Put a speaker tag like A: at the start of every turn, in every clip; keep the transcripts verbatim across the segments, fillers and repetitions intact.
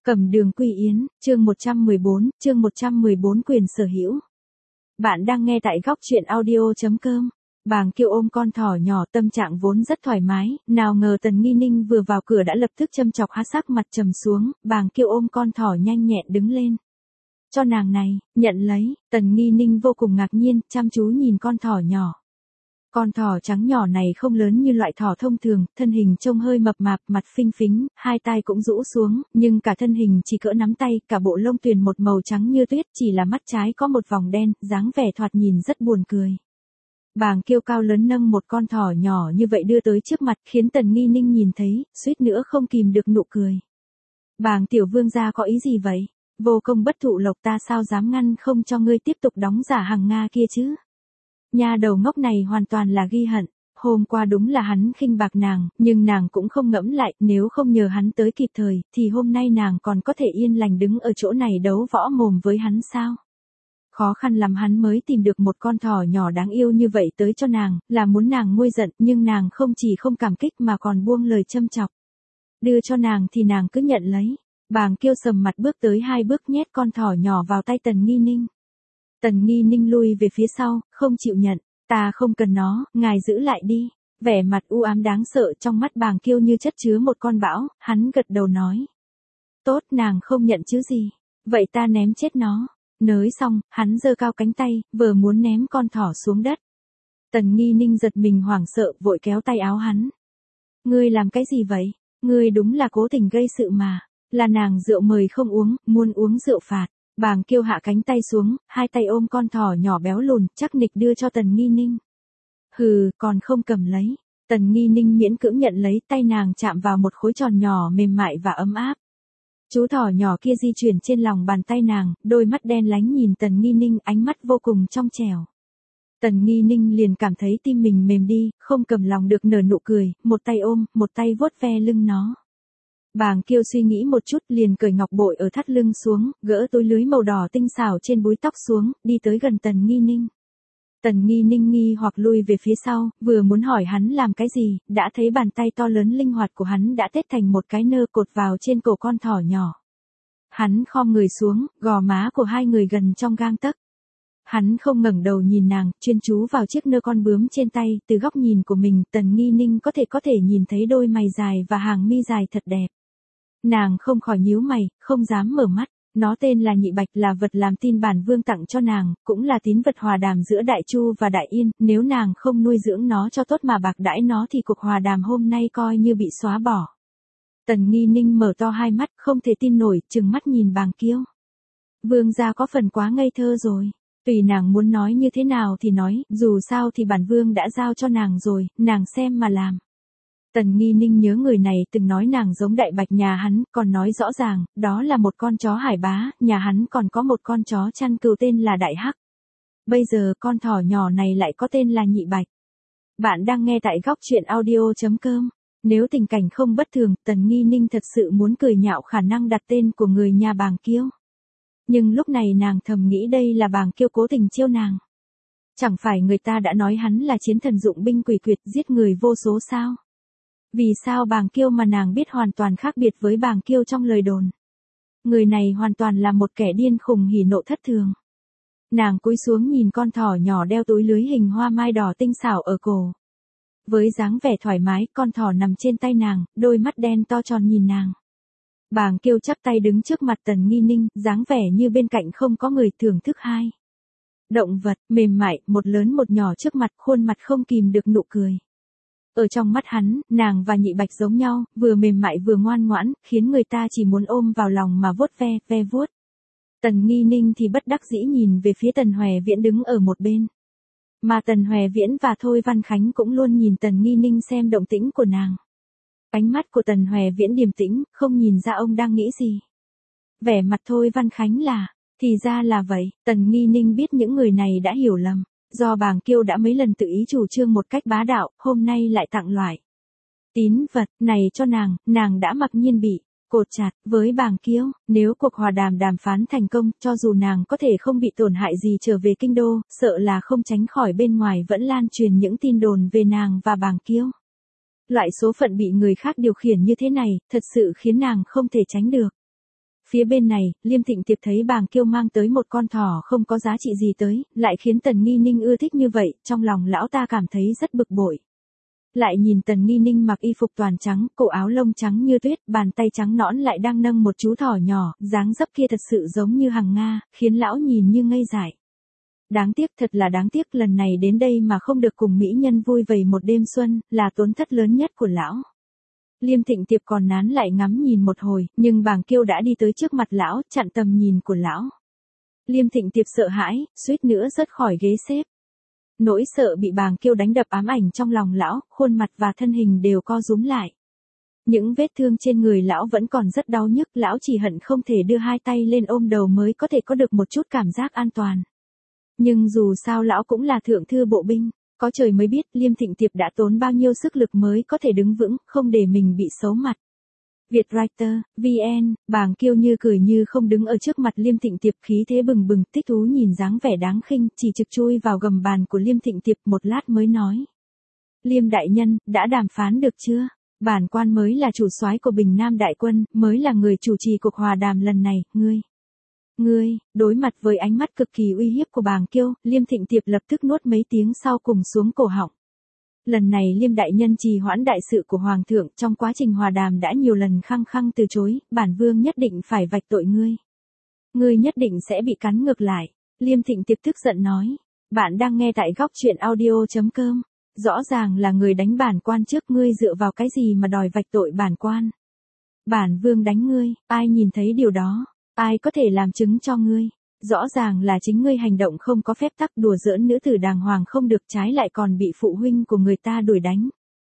A: Cẩm Đường Quy Yến, chương một trăm mười bốn, chương một trăm mười bốn quyền sở hữu. Bạn đang nghe tại góc truyện audio chấm com. Bàng Kiêu ôm con thỏ nhỏ, tâm trạng vốn rất thoải mái, nào ngờ Tần Nghi Ninh vừa vào cửa đã lập tức châm chọc há sắc mặt trầm xuống, Bàng Kiêu ôm con thỏ nhanh nhẹn đứng lên. Cho nàng này, nhận lấy, Tần Nghi Ninh vô cùng ngạc nhiên, chăm chú nhìn con thỏ nhỏ. Con thỏ trắng nhỏ này không lớn như loại thỏ thông thường, thân hình trông hơi mập mạp, mặt phinh phính, hai tai cũng rũ xuống, nhưng cả thân hình chỉ cỡ nắm tay, cả bộ lông tuyền một màu trắng như tuyết, chỉ là mắt trái có một vòng đen, dáng vẻ thoạt nhìn rất buồn cười. Bàng Kiêu cao lớn nâng một con thỏ nhỏ như vậy đưa tới trước mặt, khiến Tần Nghi Ninh nhìn thấy, suýt nữa không kìm được nụ cười. Bàng tiểu vương gia có ý gì vậy? Vô công bất thụ lộc, ta sao dám ngăn không cho ngươi tiếp tục đóng giả hàng Nga kia chứ? Nha đầu ngốc này hoàn toàn là ghi hận, hôm qua đúng là hắn khinh bạc nàng, nhưng nàng cũng không ngẫm lại, nếu không nhờ hắn tới kịp thời, thì hôm nay nàng còn có thể yên lành đứng ở chỗ này đấu võ mồm với hắn sao? Khó khăn lắm hắn mới tìm được một con thỏ nhỏ đáng yêu như vậy tới cho nàng, là muốn nàng nguôi giận, nhưng nàng không chỉ không cảm kích mà còn buông lời châm chọc. Đưa cho nàng thì nàng cứ nhận lấy. Bàng Kiêu sầm mặt bước tới hai bước nhét con thỏ nhỏ vào tay Tần Nghi Ninh. Tần Nghi Ninh lui về phía sau, không chịu nhận. Ta không cần nó, ngài giữ lại đi. Vẻ mặt u ám đáng sợ trong mắt Bàng Kiêu như chất chứa một con bão, hắn gật đầu nói. Tốt, nàng không nhận chứ gì. Vậy ta ném chết nó. Nới xong, hắn giơ cao cánh tay, vừa muốn ném con thỏ xuống đất. Tần Nghi Ninh giật mình hoảng sợ, vội kéo tay áo hắn. Ngươi làm cái gì vậy? Ngươi đúng là cố tình gây sự mà. Là nàng rượu mời không uống, muốn uống rượu phạt. Bàng Kiêu hạ cánh tay xuống, hai tay ôm con thỏ nhỏ béo lùn, chắc nịch đưa cho Tần Nghi Ninh. Hừ, còn không cầm lấy. Tần Nghi Ninh miễn cưỡng nhận lấy, tay nàng chạm vào một khối tròn nhỏ mềm mại và ấm áp. Chú thỏ nhỏ kia di chuyển trên lòng bàn tay nàng, đôi mắt đen lánh nhìn Tần Nghi Ninh, ánh mắt vô cùng trong trẻo. Tần Nghi Ninh liền cảm thấy tim mình mềm đi, không cầm lòng được nở nụ cười, một tay ôm, một tay vuốt ve lưng nó. Bàng Kiêu suy nghĩ một chút liền cởi ngọc bội ở thắt lưng xuống, gỡ túi lưới màu đỏ tinh xảo trên búi tóc xuống, đi tới gần Tần Nghi Ninh. Tần Nghi Ninh nghi hoặc lui về phía sau, vừa muốn hỏi hắn làm cái gì, đã thấy bàn tay to lớn linh hoạt của hắn đã tết thành một cái nơ cột vào trên cổ con thỏ nhỏ. Hắn khom người xuống, gò má của hai người gần trong gang tấc. Hắn không ngẩng đầu nhìn nàng, chuyên chú vào chiếc nơ con bướm trên tay, từ góc nhìn của mình, Tần Nghi Ninh có thể có thể nhìn thấy đôi mày dài và hàng mi dài thật đẹp. Nàng không khỏi nhíu mày, không dám mở mắt. Nó tên là Nhị Bạch, là vật làm tin bản vương tặng cho nàng, cũng là tín vật hòa đàm giữa Đại Chu và Đại Yên, nếu nàng không nuôi dưỡng nó cho tốt mà bạc đãi nó thì cuộc hòa đàm hôm nay coi như bị xóa bỏ. Tần Nghi Ninh mở to hai mắt, không thể tin nổi, trừng mắt nhìn Bàng Kiêu. Vương gia có phần quá ngây thơ rồi. Tùy nàng muốn nói như thế nào thì nói, dù sao thì bản vương đã giao cho nàng rồi, nàng xem mà làm. Tần Nghi Ninh nhớ người này từng nói nàng giống Đại Bạch nhà hắn, còn nói rõ ràng, đó là một con chó hải bá, nhà hắn còn có một con chó chăn cừu tên là Đại Hắc. Bây giờ con thỏ nhỏ này lại có tên là Nhị Bạch. Bạn đang nghe tại góc truyện audio chấm com. Nếu tình cảnh không bất thường, Tần Nghi Ninh thật sự muốn cười nhạo khả năng đặt tên của người nhà Bàng Kiêu. Nhưng lúc này nàng thầm nghĩ đây là Bàng Kiêu cố tình chiêu nàng. Chẳng phải người ta đã nói hắn là chiến thần dụng binh quỷ quyệt giết người vô số sao? Vì sao Bàng Kiêu mà nàng biết hoàn toàn khác biệt với Bàng Kiêu trong lời đồn? Người này hoàn toàn là một kẻ điên khùng hỉ nộ thất thường. Nàng cúi xuống nhìn con thỏ nhỏ đeo túi lưới hình hoa mai đỏ tinh xảo ở cổ. Với dáng vẻ thoải mái, con thỏ nằm trên tay nàng, đôi mắt đen to tròn nhìn nàng. Bàng Kiêu chắp tay đứng trước mặt Tần Nghi Ninh, dáng vẻ như bên cạnh không có người, thưởng thức hai động vật, mềm mại, một lớn một nhỏ trước mặt, khuôn mặt không kìm được nụ cười. Ở trong mắt hắn, nàng và Nhị Bạch giống nhau, vừa mềm mại vừa ngoan ngoãn, khiến người ta chỉ muốn ôm vào lòng mà vuốt ve, ve vuốt. Tần Nghi Ninh thì bất đắc dĩ nhìn về phía Tần Hòe Viễn đứng ở một bên. Mà Tần Hòe Viễn và Thôi Văn Khánh cũng luôn nhìn Tần Nghi Ninh xem động tĩnh của nàng. Ánh mắt của Tần Hòe Viễn điềm tĩnh, không nhìn ra ông đang nghĩ gì. Vẻ mặt Thôi Văn Khánh là, thì ra là vậy, Tần Nghi Ninh biết những người này đã hiểu lầm. Do Bàng Kiêu đã mấy lần tự ý chủ trương một cách bá đạo, hôm nay lại tặng loại tín vật này cho nàng, nàng đã mặc nhiên bị cột chặt với Bàng Kiêu. Nếu cuộc hòa đàm đàm phán thành công, cho dù nàng có thể không bị tổn hại gì trở về kinh đô, sợ là không tránh khỏi bên ngoài vẫn lan truyền những tin đồn về nàng và Bàng Kiêu. Loại số phận bị người khác điều khiển như thế này, thật sự khiến nàng không thể tránh được. Phía bên này, Liêm Thịnh Tiệp thấy Bàng Kiêu mang tới một con thỏ không có giá trị gì tới, lại khiến Tần Nghi Ninh ưa thích như vậy, trong lòng lão ta cảm thấy rất bực bội. Lại nhìn Tần Nghi Ninh mặc y phục toàn trắng, cổ áo lông trắng như tuyết, bàn tay trắng nõn lại đang nâng một chú thỏ nhỏ, dáng dấp kia thật sự giống như hằng Nga, khiến lão nhìn như ngây dại. Đáng tiếc, thật là đáng tiếc, lần này đến đây mà không được cùng mỹ nhân vui vầy một đêm xuân, là tổn thất lớn nhất của lão. Liêm Thịnh Tiệp còn nán lại ngắm nhìn một hồi, nhưng Bàng Kiêu đã đi tới trước mặt lão, chặn tầm nhìn của lão. Liêm Thịnh Tiệp sợ hãi, suýt nữa rớt khỏi ghế xếp. Nỗi sợ bị Bàng Kiêu đánh đập ám ảnh trong lòng lão, khuôn mặt và thân hình đều co rúm lại. Những vết thương trên người lão vẫn còn rất đau nhức, lão chỉ hận không thể đưa hai tay lên ôm đầu mới có thể có được một chút cảm giác an toàn. Nhưng dù sao lão cũng là thượng thư bộ binh, có trời mới biết Liêm Thịnh Tiệp đã tốn bao nhiêu sức lực mới có thể đứng vững, không để mình bị xấu mặt. Vietwriter, vê en, Bàng Kiêu như cười như không đứng ở trước mặt Liêm Thịnh Tiệp, khí thế bừng bừng, thích thú nhìn dáng vẻ đáng khinh, chỉ trực chui vào gầm bàn của Liêm Thịnh Tiệp một lát mới nói. Liêm đại nhân, đã đàm phán được chưa? Bản quan mới là chủ soái của Bình Nam đại quân, mới là người chủ trì cuộc hòa đàm lần này, ngươi. Ngươi, đối mặt với ánh mắt cực kỳ uy hiếp của Bàng Kiêu, Liêm Thịnh Tiệp lập tức nuốt mấy tiếng sau cùng xuống cổ họng. Lần này Liêm đại nhân trì hoãn đại sự của Hoàng thượng, trong quá trình hòa đàm đã nhiều lần khăng khăng từ chối, bản vương nhất định phải vạch tội ngươi. Ngươi nhất định sẽ bị cắn ngược lại. Liêm Thịnh Tiệp tức giận nói. Bạn đang nghe tại góc truyện audio chấm com. Rõ ràng là người đánh bản quan trước, ngươi dựa vào cái gì mà đòi vạch tội bản quan? Bản vương đánh ngươi, ai nhìn thấy điều đó? Ai có thể làm chứng cho ngươi? Rõ ràng là chính ngươi hành động không có phép tắc, đùa giỡn nữ tử đàng hoàng không được, trái lại còn bị phụ huynh của người ta đuổi đánh.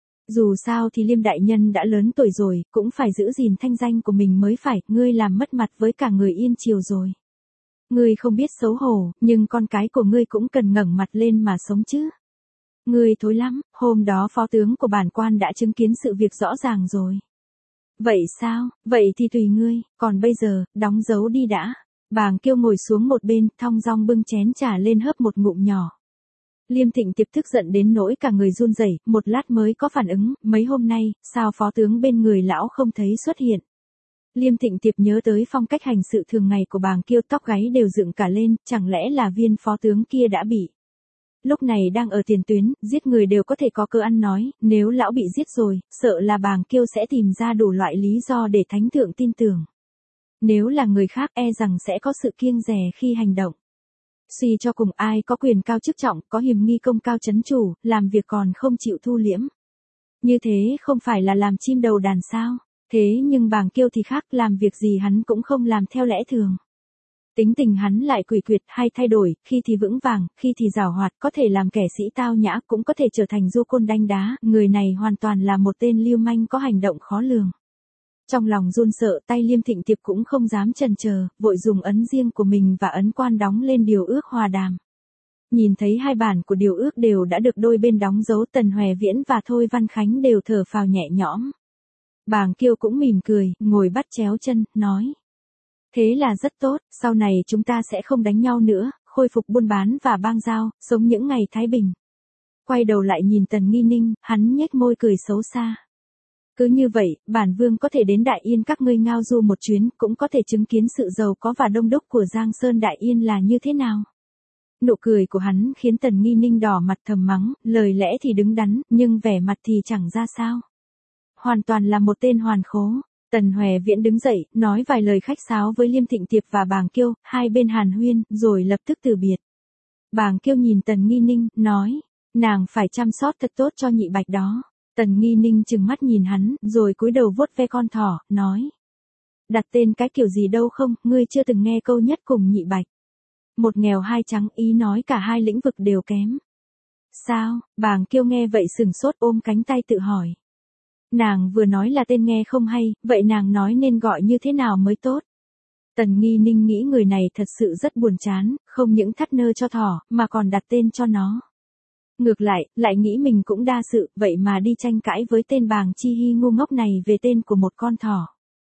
A: Dù sao thì Liêm đại nhân đã lớn tuổi rồi, cũng phải giữ gìn thanh danh của mình mới phải, ngươi làm mất mặt với cả người Yên Triều rồi. Ngươi không biết xấu hổ, nhưng con cái của ngươi cũng cần ngẩng mặt lên mà sống chứ. Ngươi thối lắm, hôm đó phó tướng của bản quan đã chứng kiến sự việc rõ ràng rồi. Vậy sao, vậy thì tùy ngươi, còn bây giờ, đóng dấu đi đã. Bàng Kiêu ngồi xuống một bên, thong dong bưng chén trà lên hớp một ngụm nhỏ. Liêm Thịnh Tiệp tức giận đến nỗi cả người run rẩy, một lát mới có phản ứng, mấy hôm nay, sao phó tướng bên người lão không thấy xuất hiện. Liêm Thịnh Tiệp nhớ tới phong cách hành sự thường ngày của Bàng Kiêu, tóc gáy đều dựng cả lên, chẳng lẽ là viên phó tướng kia đã bị. Lúc này đang ở tiền tuyến, giết người đều có thể có cơ ăn nói, nếu lão bị giết rồi, sợ là Bàng Kiêu sẽ tìm ra đủ loại lý do để thánh thượng tin tưởng. Nếu là người khác e rằng sẽ có sự kiêng dè khi hành động. Suy cho cùng, ai có quyền cao chức trọng, có hiềm nghi công cao chấn chủ, làm việc còn không chịu thu liễm. Như thế không phải là làm chim đầu đàn sao? Thế nhưng Bàng Kiêu thì khác, làm việc gì hắn cũng không làm theo lẽ thường. Tính tình hắn lại quỷ quyệt hay thay đổi, khi thì vững vàng, khi thì giảo hoạt, có thể làm kẻ sĩ tao nhã, cũng có thể trở thành du côn đanh đá, người này hoàn toàn là một tên lưu manh có hành động khó lường. Trong lòng run sợ, tay Liêm Thịnh Tiệp cũng không dám chần chờ, vội dùng ấn riêng của mình và ấn quan đóng lên điều ước hòa đàm. Nhìn thấy hai bản của điều ước đều đã được đôi bên đóng dấu, Tần Hoè Viễn và Thôi Văn Khánh đều thở phào nhẹ nhõm. Bàng Kiêu cũng mỉm cười, ngồi bắt chéo chân, nói. Thế là rất tốt, sau này chúng ta sẽ không đánh nhau nữa, khôi phục buôn bán và bang giao, sống những ngày thái bình. Quay đầu lại nhìn Tần Nghi Ninh, hắn nhếch môi cười xấu xa. Cứ như vậy, bản vương có thể đến Đại Yên các ngươi ngao du một chuyến, cũng có thể chứng kiến sự giàu có và đông đúc của Giang Sơn Đại Yên là như thế nào. Nụ cười của hắn khiến Tần Nghi Ninh đỏ mặt thầm mắng, lời lẽ thì đứng đắn, nhưng vẻ mặt thì chẳng ra sao. Hoàn toàn là một tên hoàn khố. Tần Hoè Viễn đứng dậy, nói vài lời khách sáo với Liêm Thịnh Tiệp và Bàng Kiêu, hai bên hàn huyên, rồi lập tức từ biệt. Bàng Kiêu nhìn Tần Nghi Ninh, nói, nàng phải chăm sóc thật tốt cho nhị bạch đó. Tần Nghi Ninh trừng mắt nhìn hắn, rồi cúi đầu vuốt ve con thỏ, nói. Đặt tên cái kiểu gì đâu không, ngươi chưa từng nghe câu nhất cùng nhị bạch. Một nghèo hai trắng, ý nói cả hai lĩnh vực đều kém. Sao, Bàng Kiêu nghe vậy sừng sốt, ôm cánh tay tự hỏi. Nàng vừa nói là tên nghe không hay, vậy nàng nói nên gọi như thế nào mới tốt? Tần Nghi Ninh nghĩ người này thật sự rất buồn chán, không những thắt nơ cho thỏ, mà còn đặt tên cho nó. Ngược lại, lại nghĩ mình cũng đa sự, vậy mà đi tranh cãi với tên Bàng Chi Hy ngu ngốc này về tên của một con thỏ.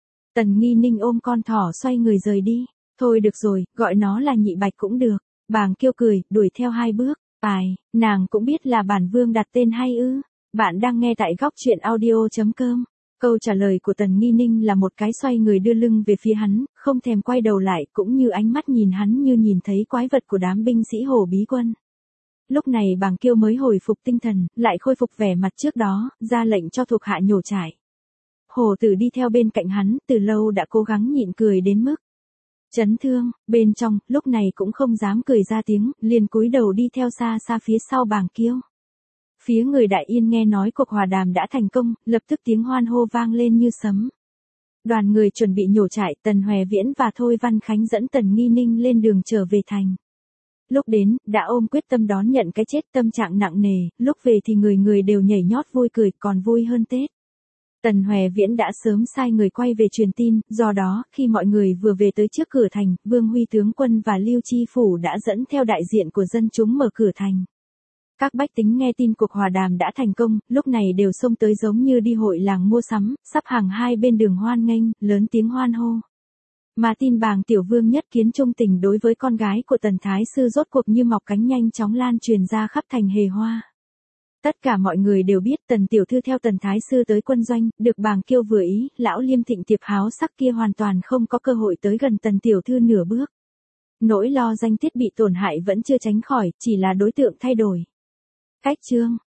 A: Tần Nghi Ninh ôm con thỏ xoay người rời đi. Thôi được rồi, gọi nó là nhị bạch cũng được. Bàng Kiêu cười, đuổi theo hai bước. Ai, nàng cũng biết là bản vương đặt tên hay ư. Bạn đang nghe tại góc truyện audio chấm com. Câu trả lời của Tần Nghi Ninh là một cái xoay người đưa lưng về phía hắn, không thèm quay đầu lại, cũng như ánh mắt nhìn hắn như nhìn thấy quái vật của đám binh sĩ Hồ Bí Quân. Lúc này Bàng Kiêu mới hồi phục tinh thần, lại khôi phục vẻ mặt trước đó, ra lệnh cho thuộc hạ nhổ trại. Hồ Tử đi theo bên cạnh hắn, từ lâu đã cố gắng nhịn cười đến mức chấn thương, bên trong, lúc này cũng không dám cười ra tiếng, liền cúi đầu đi theo xa xa phía sau Bàng Kiêu. Phía người Đại Yên nghe nói cuộc hòa đàm đã thành công, lập tức tiếng hoan hô vang lên như sấm. Đoàn người chuẩn bị nhổ trại, Tần Hoè Viễn và Thôi Văn Khánh dẫn Tần Nghi Ninh lên đường trở về thành. Lúc đến, đã ôm quyết tâm đón nhận cái chết, tâm trạng nặng nề, lúc về thì người người đều nhảy nhót vui cười, còn vui hơn Tết. Tần Hoè Viễn đã sớm sai người quay về truyền tin, do đó, khi mọi người vừa về tới trước cửa thành, Vương Huy tướng quân và Lưu Chi Phủ đã dẫn theo đại diện của dân chúng mở cửa thành. Các bách tính nghe tin cuộc hòa đàm đã thành công, lúc này đều xông tới giống như đi hội làng mua sắm, sắp hàng hai bên đường hoan nghênh, lớn tiếng hoan hô. Mà tin Bàng Tiểu Vương nhất kiến trung tình đối với con gái của Tần Thái Sư rốt cuộc như mọc cánh nhanh chóng lan truyền ra khắp thành Hề Hoa. Tất cả mọi người đều biết Tần Tiểu Thư theo Tần Thái Sư tới quân doanh, được Bàng Kiêu vừa ý, lão Liêm Thịnh tiệp háo sắc kia hoàn toàn không có cơ hội tới gần Tần Tiểu Thư nửa bước. Nỗi lo danh tiết bị tổn hại vẫn chưa tránh khỏi, chỉ là đối tượng thay đổi. Cách chương